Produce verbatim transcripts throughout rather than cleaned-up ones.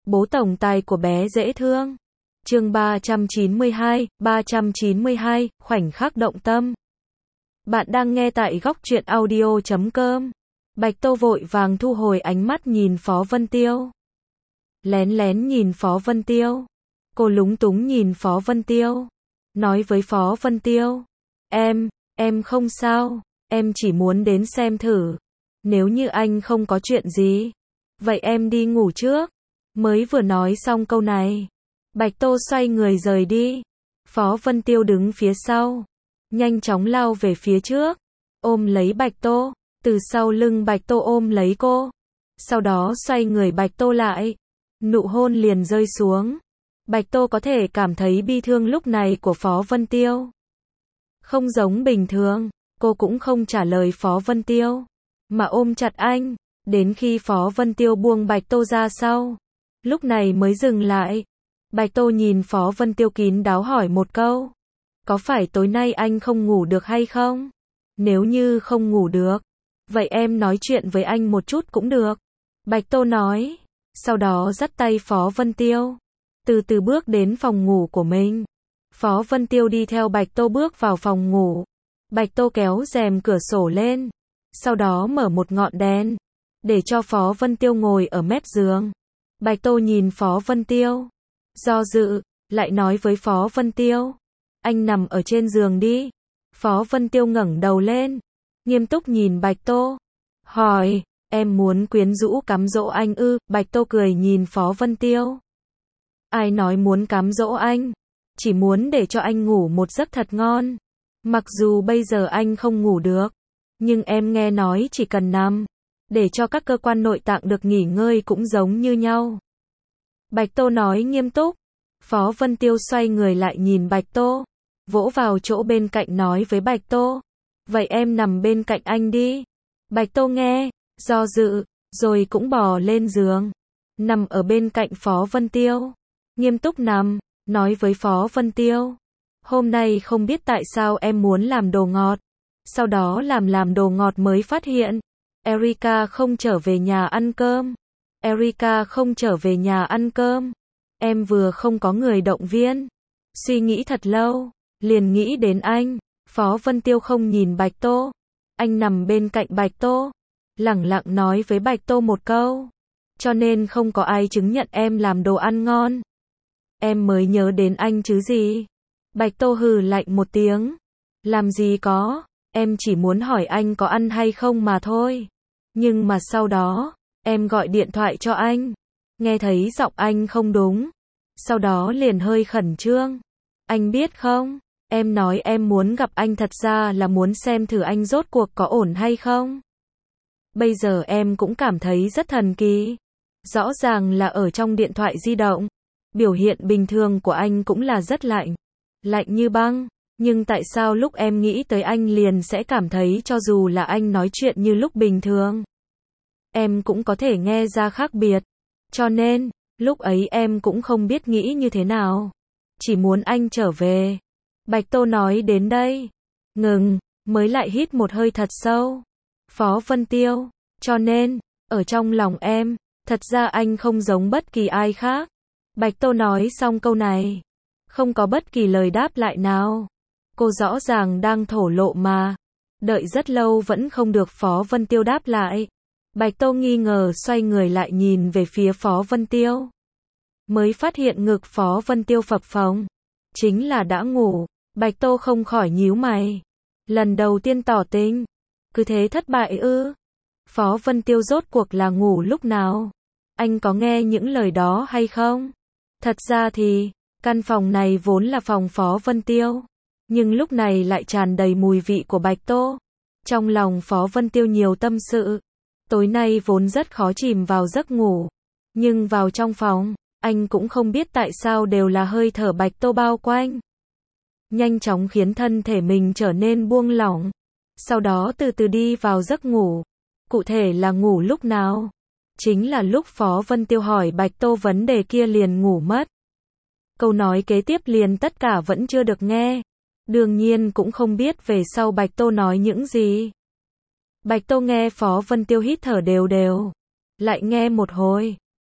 Bố tổng tài của bé dễ thương. Chương ba trăm chín mươi hai, ba trăm chín mươi hai, khoảnh khắc động tâm. Bạn đang nghe tại góc truyện audio chấm com. Bạch Tô vội vàng thu hồi ánh mắt nhìn Phó Vân Tiêu. Lén lén nhìn Phó Vân Tiêu. Cô lúng túng nhìn Phó Vân Tiêu. Nói với Phó Vân Tiêu. Em, em không sao. Em chỉ muốn đến xem thử. Nếu như anh không có chuyện gì. Vậy em đi ngủ trước. Mới vừa nói xong câu này. Bạch Tô xoay người rời đi. Phó Vân Tiêu đứng phía sau. Nhanh chóng lao về phía trước. Ôm lấy Bạch Tô. Từ sau lưng Bạch Tô ôm lấy cô. Sau đó xoay người Bạch Tô lại. Nụ hôn liền rơi xuống. Bạch Tô có thể cảm thấy bi thương lúc này của Phó Vân Tiêu. Không giống bình thường. Cô cũng không trả lời Phó Vân Tiêu. Mà ôm chặt anh. Đến khi Phó Vân Tiêu buông Bạch Tô ra sau. Lúc này mới dừng lại. Bạch Tô nhìn Phó Vân Tiêu kín đáo hỏi một câu. Có phải tối nay anh không ngủ được hay không? Nếu như không ngủ được. Vậy em nói chuyện với anh một chút cũng được. Bạch Tô nói. Sau đó dắt tay Phó Vân Tiêu. Từ từ bước đến phòng ngủ của mình. Phó Vân Tiêu đi theo Bạch Tô bước vào phòng ngủ. Bạch Tô kéo rèm cửa sổ lên. Sau đó mở một ngọn đèn. Để cho Phó Vân Tiêu ngồi ở mép giường. Bạch Tô nhìn Phó Vân Tiêu. Do dự, lại nói với Phó Vân Tiêu. Anh nằm ở trên giường đi. Phó Vân Tiêu ngẩng đầu lên. Nghiêm túc nhìn Bạch Tô. Hỏi, em muốn quyến rũ cám dỗ anh ư? Bạch Tô cười nhìn Phó Vân Tiêu. Ai nói muốn cám dỗ anh? Chỉ muốn để cho anh ngủ một giấc thật ngon. Mặc dù bây giờ anh không ngủ được. Nhưng em nghe nói chỉ cần nằm. Để cho các cơ quan nội tạng được nghỉ ngơi cũng giống như nhau. Bạch Tô nói nghiêm túc. Phó Vân Tiêu xoay người lại nhìn Bạch Tô. Vỗ vào chỗ bên cạnh nói với Bạch Tô. Vậy em nằm bên cạnh anh đi. Bạch Tô nghe, do dự, rồi cũng bò lên giường. Nằm ở bên cạnh Phó Vân Tiêu. Nghiêm túc nằm, nói với Phó Vân Tiêu. Hôm nay không biết tại sao em muốn làm đồ ngọt. Sau đó làm làm đồ ngọt mới phát hiện. Erika không trở về nhà ăn cơm. Erika không trở về nhà ăn cơm. Em vừa không có người động viên. Suy nghĩ thật lâu. Liền nghĩ đến anh. Phó Vân Tiêu không nhìn Bạch Tô. Anh nằm bên cạnh Bạch Tô. Lẳng lặng nói với Bạch Tô một câu. Cho nên không có ai chứng nhận em làm đồ ăn ngon. Em mới nhớ đến anh chứ gì. Bạch Tô hừ lạnh một tiếng. Làm gì có. Em chỉ muốn hỏi anh có ăn hay không mà thôi. Nhưng mà sau đó, em gọi điện thoại cho anh. Nghe thấy giọng anh không đúng. Sau đó liền hơi khẩn trương. Anh biết không, em nói em muốn gặp anh thật ra là muốn xem thử anh rốt cuộc có ổn hay không. Bây giờ em cũng cảm thấy rất thần kỳ. Rõ ràng là ở trong điện thoại di động. Biểu hiện bình thường của anh cũng là rất lạnh. Lạnh như băng. Nhưng tại sao lúc em nghĩ tới anh liền sẽ cảm thấy cho dù là anh nói chuyện như lúc bình thường. Em cũng có thể nghe ra khác biệt. Cho nên, lúc ấy em cũng không biết nghĩ như thế nào. Chỉ muốn anh trở về. Bạch Tô nói đến đây. Ngừng, mới lại hít một hơi thật sâu. Phó Vân Tiêu. Cho nên, ở trong lòng em, thật ra anh không giống bất kỳ ai khác. Bạch Tô nói xong câu này. Không có bất kỳ lời đáp lại nào. Cô rõ ràng đang thổ lộ mà. Đợi rất lâu vẫn không được Phó Vân Tiêu đáp lại. Bạch Tô nghi ngờ xoay người lại nhìn về phía Phó Vân Tiêu. Mới phát hiện ngực Phó Vân Tiêu phập phồng. Chính là đã ngủ. Bạch Tô không khỏi nhíu mày. Lần đầu tiên tỏ tình. Cứ thế thất bại ư? Phó Vân Tiêu rốt cuộc là ngủ lúc nào? Anh có nghe những lời đó hay không? Thật ra thì, căn phòng này vốn là phòng Phó Vân Tiêu. Nhưng lúc này lại tràn đầy mùi vị của Bạch Tô. Trong lòng Phó Vân Tiêu nhiều tâm sự. Tối nay vốn rất khó chìm vào giấc ngủ. Nhưng vào trong phòng, anh cũng không biết tại sao đều là hơi thở Bạch Tô bao quanh. Nhanh chóng khiến thân thể mình trở nên buông lỏng. Sau đó từ từ đi vào giấc ngủ. Cụ thể là ngủ lúc nào? Chính là lúc Phó Vân Tiêu hỏi Bạch Tô vấn đề kia liền ngủ mất. Câu nói kế tiếp liền tất cả vẫn chưa được nghe. Đương nhiên cũng không biết về sau Bạch Tô nói những gì. Bạch Tô nghe Phó Vân Tiêu hít thở đều đều. Lại nghe một hồi.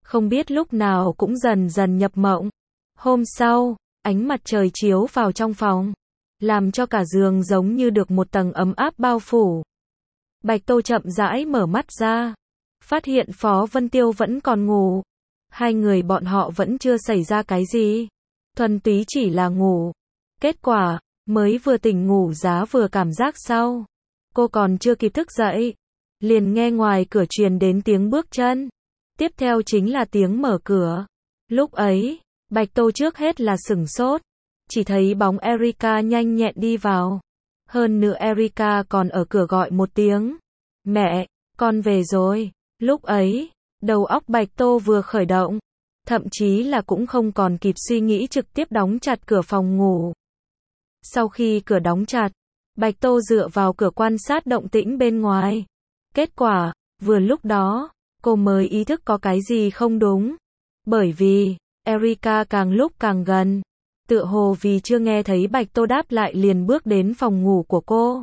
không biết lúc nào cũng dần dần nhập mộng. Hôm sau, ánh mặt trời chiếu vào trong phòng, làm cho cả giường giống như được một tầng ấm áp bao phủ. Bạch Tô chậm rãi mở mắt ra, phát hiện Phó Vân Tiêu vẫn còn ngủ. Hai người bọn họ vẫn chưa xảy ra cái gì, thuần túy chỉ là ngủ. Kết quả, mới vừa tỉnh ngủ giá vừa cảm giác sau. Cô còn chưa kịp thức dậy, liền nghe ngoài cửa truyền đến tiếng bước chân. Tiếp theo chính là tiếng mở cửa. Lúc ấy, Bạch Tô trước hết là sửng sốt, chỉ thấy bóng Erika nhanh nhẹn đi vào. Hơn nữa Erika còn ở cửa gọi một tiếng. Mẹ, con về rồi. Lúc ấy, đầu óc Bạch Tô vừa khởi động, thậm chí là cũng không còn kịp suy nghĩ trực tiếp đóng chặt cửa phòng ngủ. Sau khi cửa đóng chặt, Bạch Tô dựa vào cửa quan sát động tĩnh bên ngoài. Kết quả, vừa lúc đó, cô mới ý thức có cái gì không đúng. Bởi vì, Erika càng lúc càng gần, tựa hồ vì chưa nghe thấy Bạch Tô đáp lại liền bước đến phòng ngủ của cô.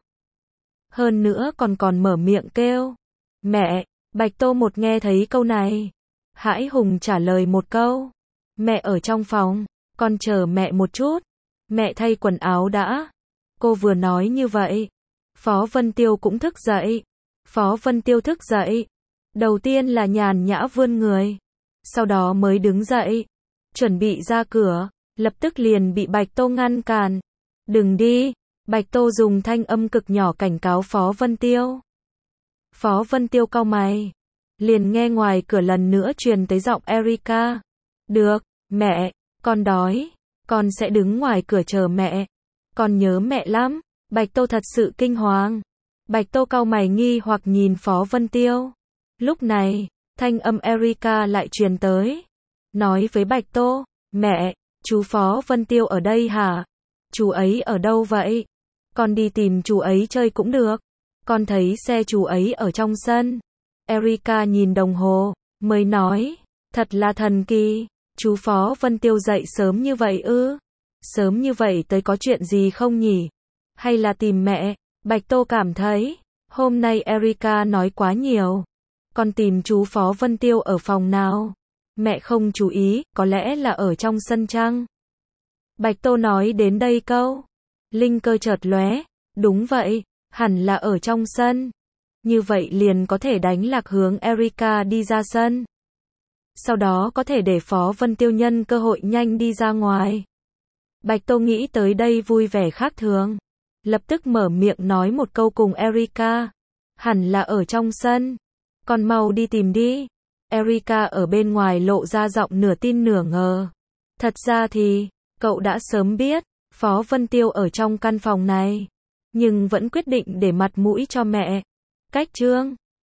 Hơn nữa còn còn mở miệng kêu. Mẹ, Bạch Tô một nghe thấy câu này, hãi hùng trả lời một câu. Mẹ ở trong phòng, con chờ mẹ một chút. Mẹ thay quần áo đã. Cô vừa nói như vậy, Phó Vân Tiêu cũng thức dậy. Phó Vân Tiêu thức dậy, đầu tiên là nhàn nhã vươn người, sau đó mới đứng dậy, chuẩn bị ra cửa, lập tức liền bị Bạch Tô ngăn cản. Đừng đi, Bạch Tô dùng thanh âm cực nhỏ cảnh cáo Phó Vân Tiêu. Phó Vân Tiêu cau mày, liền nghe ngoài cửa lần nữa truyền tới giọng Erika. Được, mẹ, con đói, con sẽ đứng ngoài cửa chờ mẹ. Con nhớ mẹ lắm. Bạch Tô thật sự kinh hoàng. Bạch Tô cau mày nghi hoặc nhìn Phó Vân Tiêu. Lúc này, thanh âm Erika lại truyền tới. Nói với Bạch Tô, mẹ, chú Phó Vân Tiêu ở đây hả? Chú ấy ở đâu vậy? Con đi tìm chú ấy chơi cũng được. Con thấy xe chú ấy ở trong sân. Erika nhìn đồng hồ, mới nói, thật là thần kỳ. Chú Phó Vân Tiêu dậy sớm như vậy ư? Sớm như vậy tới có chuyện gì không nhỉ? Hay là tìm mẹ? Bạch Tô cảm thấy, hôm nay Erika nói quá nhiều. Con tìm chú Phó Vân Tiêu ở phòng nào? Mẹ không chú ý, có lẽ là ở trong sân chăng? Bạch Tô nói đến đây câu, linh cơ chợt lóe, đúng vậy, hẳn là ở trong sân. Như vậy liền có thể đánh lạc hướng Erika đi ra sân. Sau đó có thể để Phó Vân Tiêu nhân cơ hội nhanh đi ra ngoài. Bạch Tô nghĩ tới đây vui vẻ khác thường. Lập tức mở miệng nói một câu cùng Erika. Hẳn là ở trong sân. Con mau đi tìm đi. Erika ở bên ngoài lộ ra giọng nửa tin nửa ngờ. Thật ra thì, cậu đã sớm biết, Phó Vân Tiêu ở trong căn phòng này. Nhưng vẫn quyết định để mặt mũi cho mẹ. Cách chương